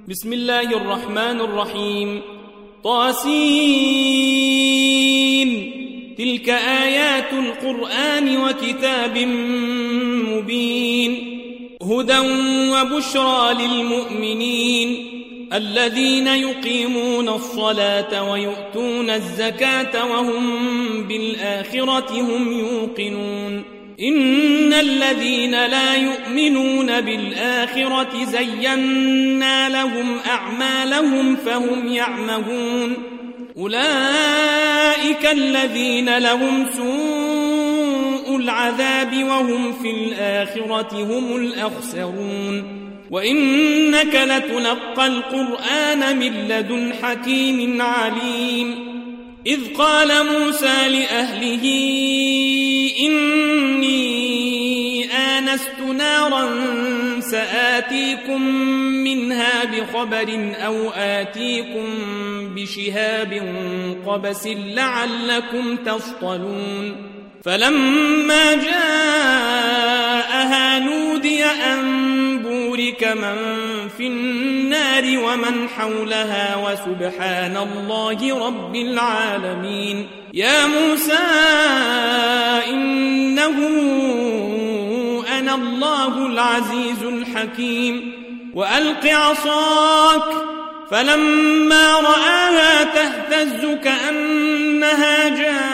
بسم الله الرحمن الرحيم. طاسين. تلك آيات القرآن وكتاب مبين. هدى وبشرى للمؤمنين الذين يقيمون الصلاة ويؤتون الزكاة وهم بالآخرة هم يوقنون. إن الذين لا يؤمنون بالآخرة زينا لهم أعمالهم فهم يعمهون. أولئك الذين لهم سوء العذاب وهم في الآخرة هم الأخسرون. وإنك لتلقى القرآن من لدن حكيم عليم. إذ قال موسى لأهله إني آنست نارا سآتيكم منها بخبر أو آتيكم بشهاب قبس لعلكم تصطلون. فلما جاءها نودي أن بورك من في النار ومن حولها وسبحان الله رب العالمين. يا موسى إنه أنا الله العزيز الحكيم. وألق عصاك فلما رآها تهتز كأنها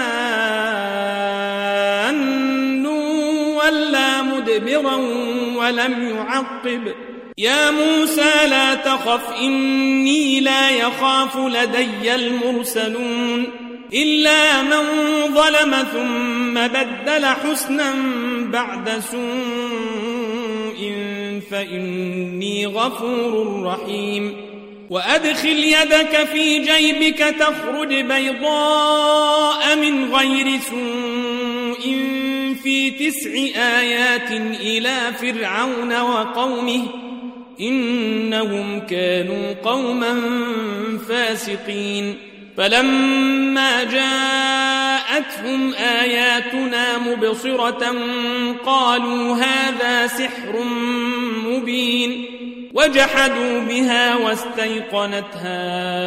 جان ولا مدبرا ولم يعقب. يا موسى لا تخف إني لا يخاف لدي المرسلون. إلا من ظلم ثم بدل حسنا بعد سوء فإني غفور رحيم. وأدخل يدك في جيبك تخرج بيضاء من غير سوء في 9 آيات إلى فرعون وقومه إنهم كانوا قوما فاسقين. فلما جاءتهم آياتنا مبصرة قالوا هذا سحر مبين. وجحدوا بها واستيقنتها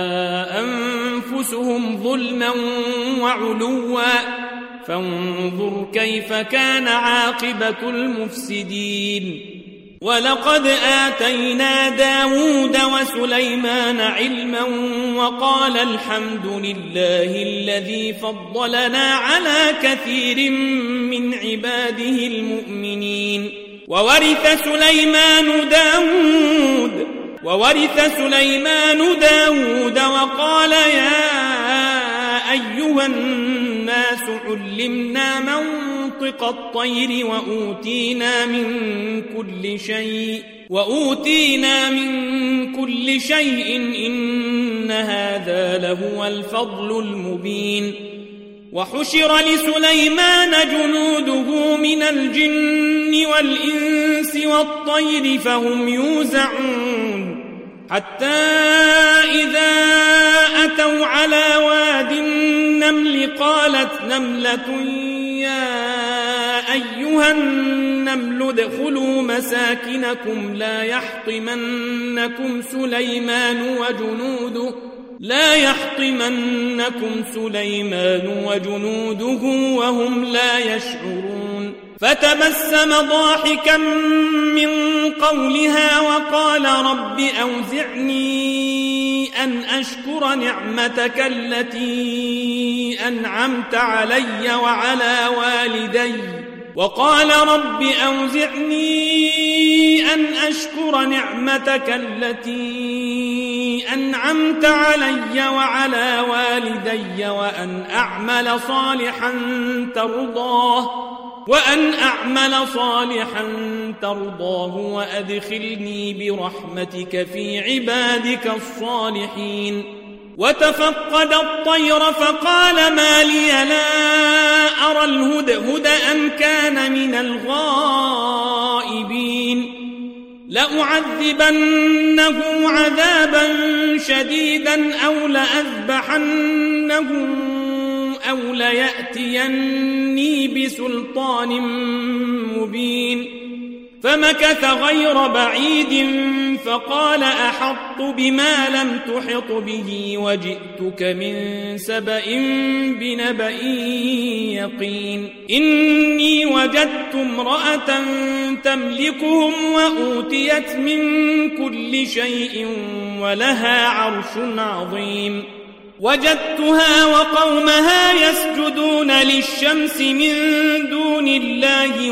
أنفسهم ظلما وعلوا فانظر كيف كان عاقبة المفسدين. ولقد آتينا داود وسليمان علما وقال الحمد لله الذي فضلنا على كثير من عباده المؤمنين. وورث سليمان داود وقال يا أيها الناس علمنا منطق الطير وأوتينا من كل شيء إن هذا لهو الفضل المبين. وحشر لسليمان جنوده من الجن والإنس والطير فهم يوزعون. حتى إذا أتوا على واد النمل قالت نملة يا أيها النمل ادخلوا مساكنكم لا يحطمنكم سليمان وجنوده وهم لا يشعرون. فتبسم ضاحكا من قولها وقال رب أوزعني أن أشكر نعمتك التي أنعمت علي وعلى والدي وأن أعمل صالحا ترضاه وأدخلني برحمتك في عبادك الصالحين. وتفقد الطير فقال ما لي لا أرى الهدهد أم كان من الغائبين. لأعذبنه عذابا شديدا أو لأذبحنه أو ليأتيني بسلطان مبين. فمكث غير بعيد فقال أحطت بما لم تحط به وجئتك من سبأ بنبأ يقين إني وجدت امرأة تملكهم وأوتيت من كل شيء ولها عرش عظيم وجدتها وقومها يسجدون للشمس من دون الله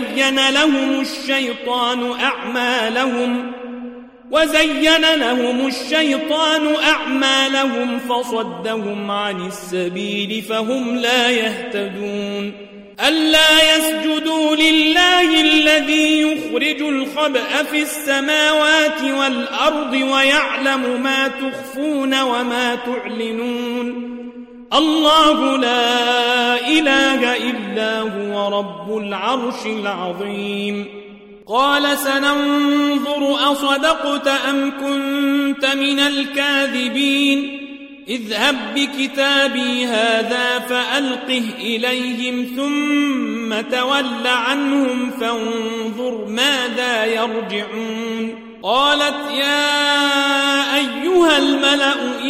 وزين لهم الشيطان أعمالهم فصدهم عن السبيل فهم لا يهتدون ألا يسجدوا لله الذي يخرج الخبأ في السماوات والأرض ويعلم ما تخفون وما تعلنون الله لا إله إلا هو رب العرش العظيم قال سننظر أصدقت أم كنت من الكاذبين اذهب بكتابي هذا فألقه إليهم ثم تول عنهم فانظر ماذا يرجعون قالت يا أيها الملأ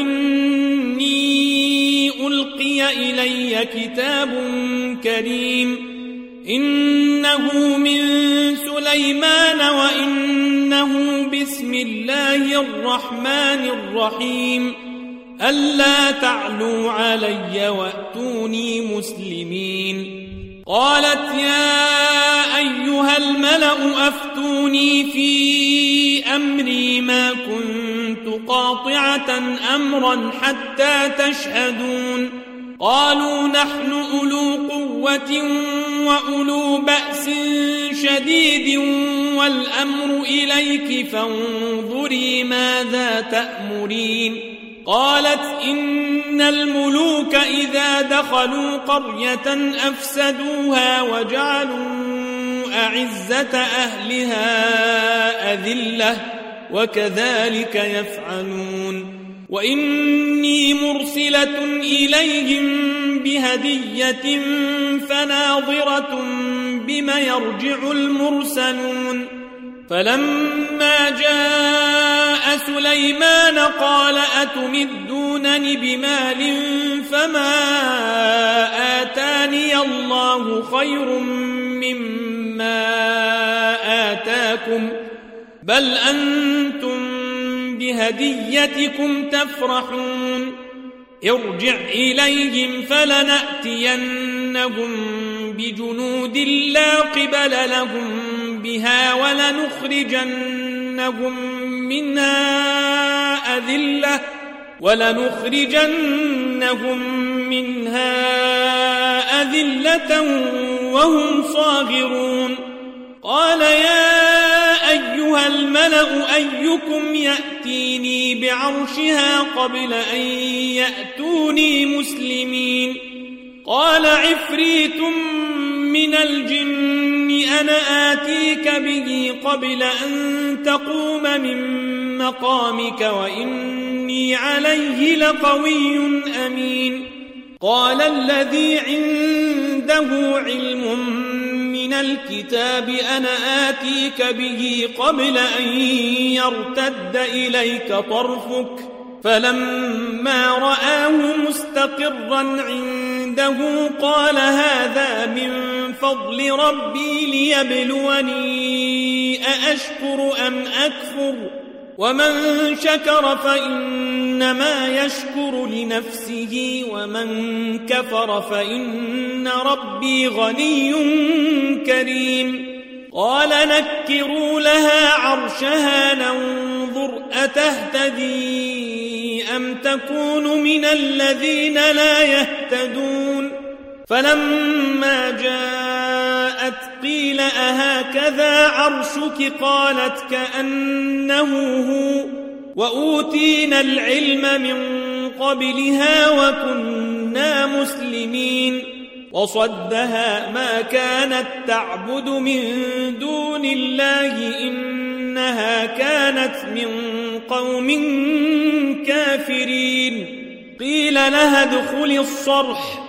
إني ألقي إلي كتاب كريم إنه من سليمان وإنه بسم الله الرحمن الرحيم ألا تعلوا علي وأتوني مسلمين قالت يا أيها الملأ أفتوني في أمري ما كنت قاطعة أمرا حتى تشهدون قالوا نحن أولو قوة وأولو بأس شديد والأمر إليك فانظري ماذا تأمرين قالت إن الملوك إذا دخلوا قرية أفسدوها وجعلوا أعزة أهلها أذلة وكذلك يفعلون وإني مرسلة إليهم بهدية فناظرة بما يرجع المرسلون فلما جاء سليمان قال أتمدونني بمال فما آتاني الله خير مما آتاكم بل أنتم بهديتكم تفرحون ارجع إليهم فلنأتينهم بجنود لا قبل لهم بها ولنخرجنهم منها أذلة وهم صاغرون قال يا أيها الملأ أيكم يأتيني بعرشها قبل أن يأتوني مسلمين قال عفريت من الجن أنا آتيك به قبل أن تقوم من مقامك وإني عليه لقوي أمين قال الذي عنده علم من الكتاب أنا آتيك به قبل أن يرتد إليك طرفك فلما رآه مستقرا عنده قال هذا من فضل ربي ليبلوني أأشكر أم أكفر ومن شكر فإنما يشكر لنفسه ومن كفر فإن ربي غني كريم قال نكروا لها عرشها ننظر أتهتدي أم تكون من الذين لا يهتدون فلما جاءت قيل أهكذا عرشك قالت كأنه هو وأوتينا العلم من قبلها وكنا مسلمين وصدها ما كانت تعبد من دون الله إنها كانت من قوم كافرين قيل لها ادخل الصرح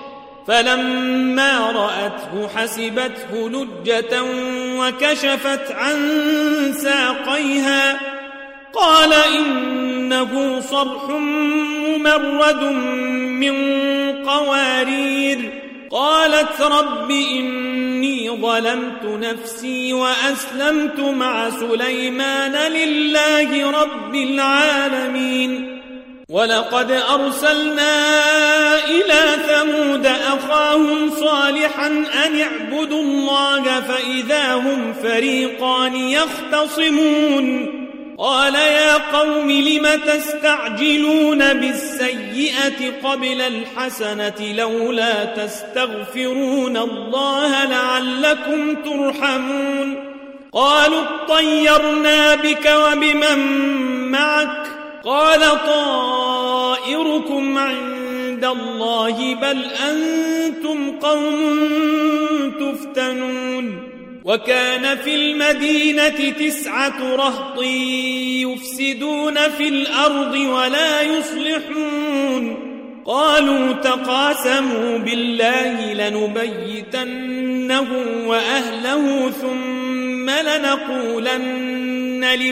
فلما رأته حسبته لجة وكشفت عن ساقيها قال إنه صرح ممرد من قوارير قالت رب إني ظلمت نفسي وأسلمت مع سليمان لله رب العالمين ولقد أرسلنا إلى ثمود أخاهم صالحا أن اعبدوا الله فإذا هم فريقان يختصمون قال يا قوم لم تستعجلون بالسيئة قبل الحسنة لولا تستغفرون الله لعلكم ترحمون قالوا اطيرنا بك وبمن معك قال طائركم عند الله بل أنتم قوم تفتنون وكان في المدينة 9 رهط يفسدون في الأرض ولا يصلحون قالوا تقاسموا بالله لنبيتنه وأهله ثم لنقولن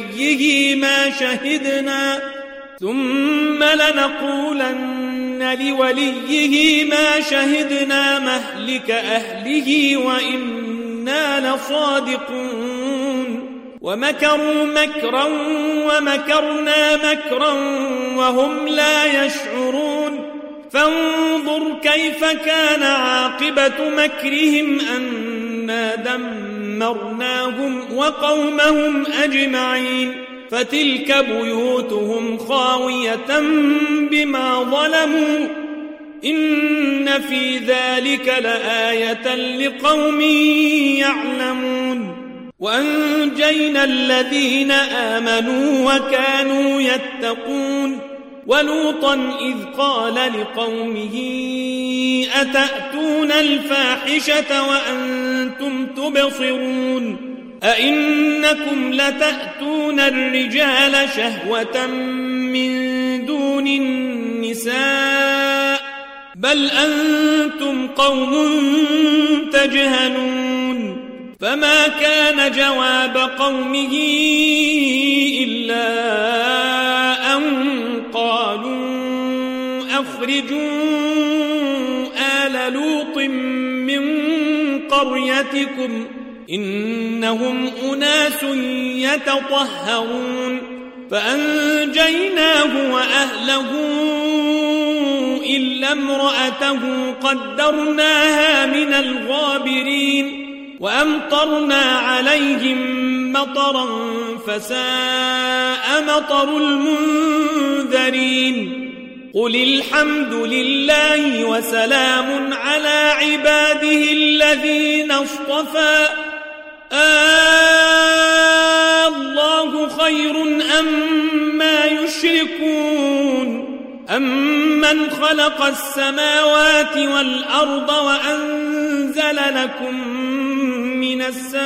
لوليه ما شهدنا مهلك أهله وإنا لصادقون ومكروا مكرا ومكرنا مكرا وهم لا يشعرون فانظر كيف كان عاقبة مكرهم أنا دمرناهم وقومهم أجمعين فتلك بيوتهم خاوية بما ظلموا إن في ذلك لآية لقوم يعلمون وأنجينا الذين آمنوا وكانوا يتقون ولوطا إذ قال لقومه أتأتون الفاحشة وأنتم تبصرون أئنكم لتأتون الرجال شهوة من دون النساء بل أنتم قوم تجهلون فما كان جواب قومه إلا أن قالوا أخرجوا آل لوط من قريتكم إنهم أناس يتطهرون فأنجيناه وأهله إلا امرأته قدرناها من الغابرين وأمطرنا عليهم مطرا فساء مطر المنذرين قل الحمد لله وسلام على عباده الذين اصطفى الله خير أما يشركون أمن خلق السماوات والأرض وأنزل لكم من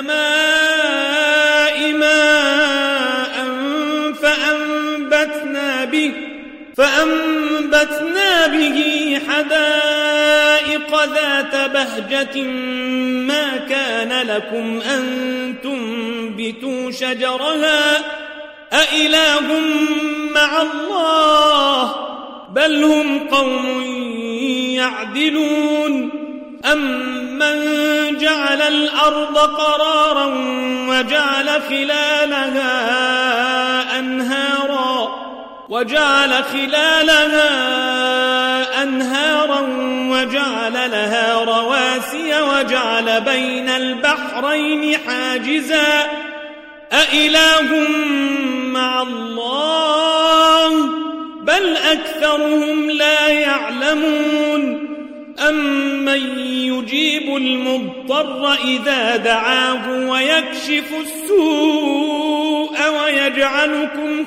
السماء ماء فأنبتنا به حدائق ذات بهجة ما كان لكم أن تنبتوا شجرها أإله مع الله بل هم قوم يعدلون أمن جعل الأرض قرارا وجعل خلالها أنهارا وجعل لها رواسي وجعل بين البحرين حاجزا أإله مع الله بل أكثرهم لا يعلمون أمن يجيب المضطر إذا دعاه ويكشف السوء ويجعلكم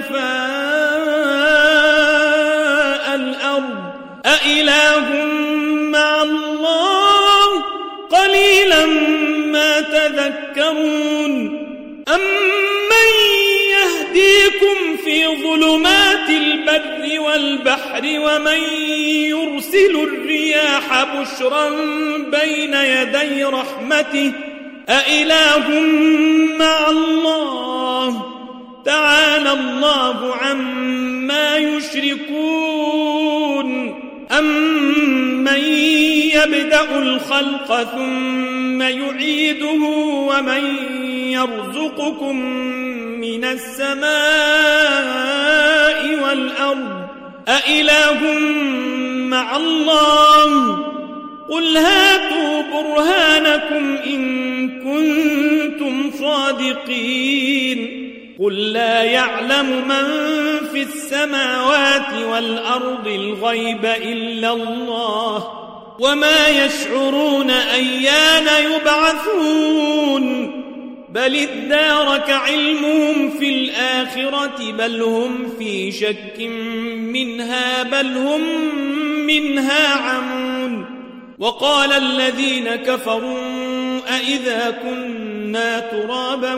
خلفاء الأرض أإله مع الله قليلا ما تذكرون أمن يهديكم في ظلمات البر البر والبحر ومن يرسل الرياح بشرا بين يدي رحمته أإله مع الله تعالى الله عما يشركون أمن يبدأ الخلق ثم يعيده ومن يرزقكم من السماء والأرض أإله مع الله قل هاتوا برهانكم إن كنتم صادقين قل لا يعلم من في السماوات والأرض الغيب إلا الله وما يشعرون أيان يبعثون بل ادارك علمهم في الآخرة بل هم في شك منها بل هم منها عمون وقال الذين كفروا أئذا كنا ترابا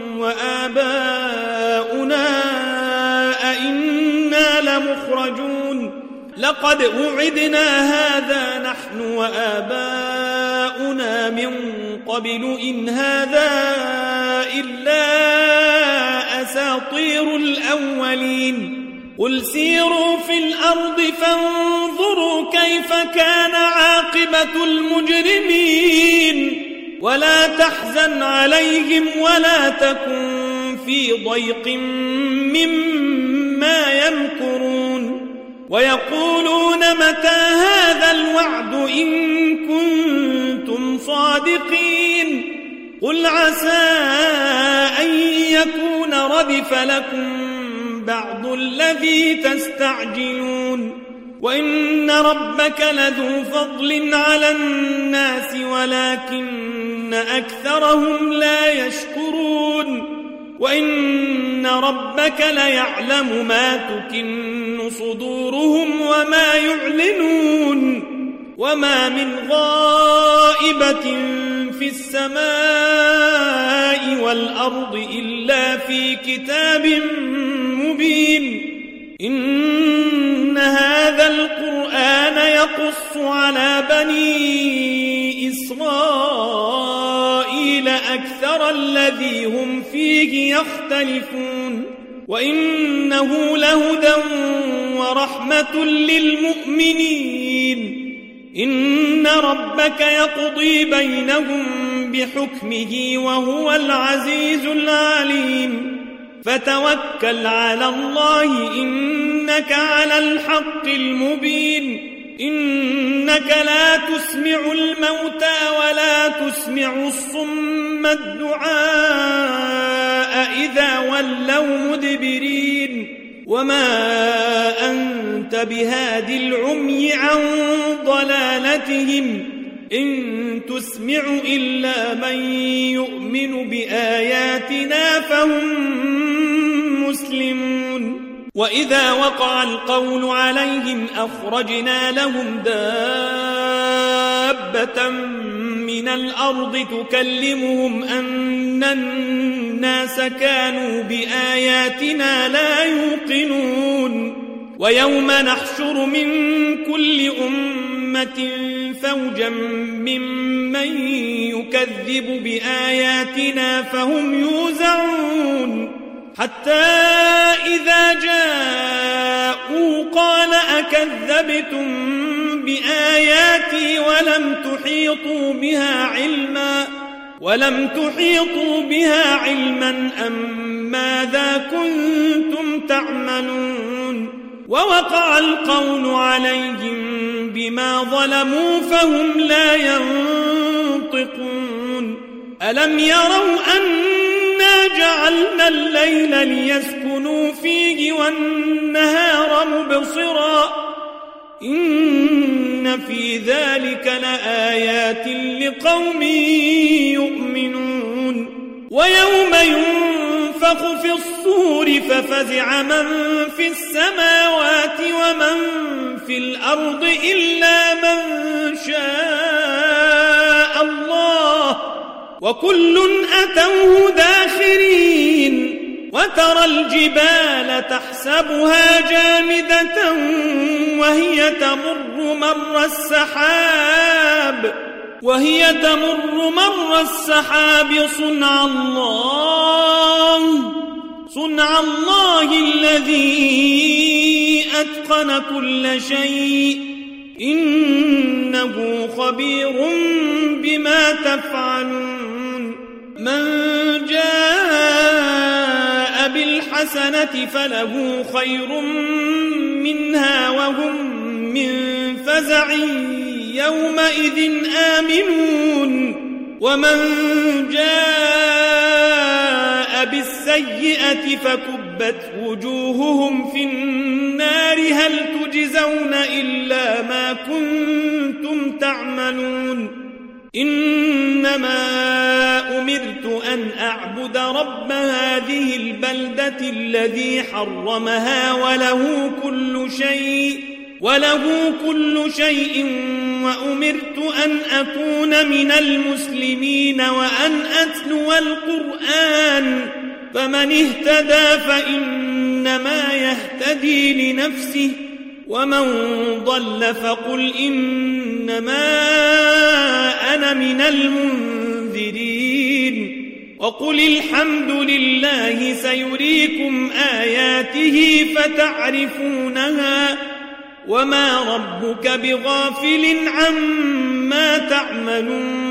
وآباؤنا أئنا لمخرجون لقد وعدنا هذا نحن وآباؤنا من قبل إن هذا إلا أساطير الأولين قل سيروا في الأرض فانظروا كيف كان عاقبة المجرمين ولا تحزن عليهم ولا تكن في ضيق مما يمكرون ويقولون متى هذا الوعد إن كنتم صادقين قل عسى أن يكون ردف لكم بعض الذي تستعجلون وإن ربك لذو فضل على الناس ولكن أكثرهم لا يشكرون وإن ربك ليعلم ما تكن صدورهم وما يعلنون وما من غائبة في السماء والأرض إلا في كتاب مبين إن هذا القرآن يقص على بني إسرائيل أكثر الذي هم فيه يختلفون وإنه لهدى ورحمة للمؤمنين إن ربك يقضي بينهم بحكمه وهو العزيز العليم فتوكل على الله إنك على الحق المبين إنك لا تسمع الموتى ولا تسمع الصم الدعاء إذا ولوا مدبرين وما أنت بهاد العمي عن ضلالتهم إن تسمع إلا من يؤمن بآياتنا فهم مسلمون وإذا وقع القول عليهم أخرجنا لهم دابة من الأرض تكلمهم أن الناس كانوا بآياتنا لا يوقنون ويوم نحشر من كل أمة فوجا ممن يكذب بآياتنا فهم يوزعون حتى إذا جاءوا قال أكذبتم بآياتي ولم تحيطوا بها علما أم ماذا كنتم تعملون ووقع القول عليهم بما ظلموا فهم لا ينطقون ألم يروا أنا جعلنا الليل ليسكنوا فيه والنهار مبصرا إن في ذلك لآيات لقوم يؤمنون ويوم ينفخ في الصور ففزع من في السماوات ومن في الأرض إلا من شاء الله وكل أتوه داخرين وترى الجبال تحسبها جامدة وهي تمر مر السحاب صنع الله الذي أتقن كل شيء إنه خبير بما تفعلون من جاء بالحسنة فله خير منها وهم من فزع يومئذ آمنون ومن جاء بالسيئة فكبت وجوههم في النار هل تجزون إلا ما كنتم تعملون إنما أمرت أن أعبد رب هذه البلدة الذي حرمها وله كل شيء وأمرت أن أكون من المسلمين وأن أتلو القرآن فمن اهتدى فإنما يهتدي لنفسه ومن ضل فقل إنما أنا من المنذرين وقل الحمد لله سيريكم آياته فتعرفونها وما ربك بغافل عما تعملون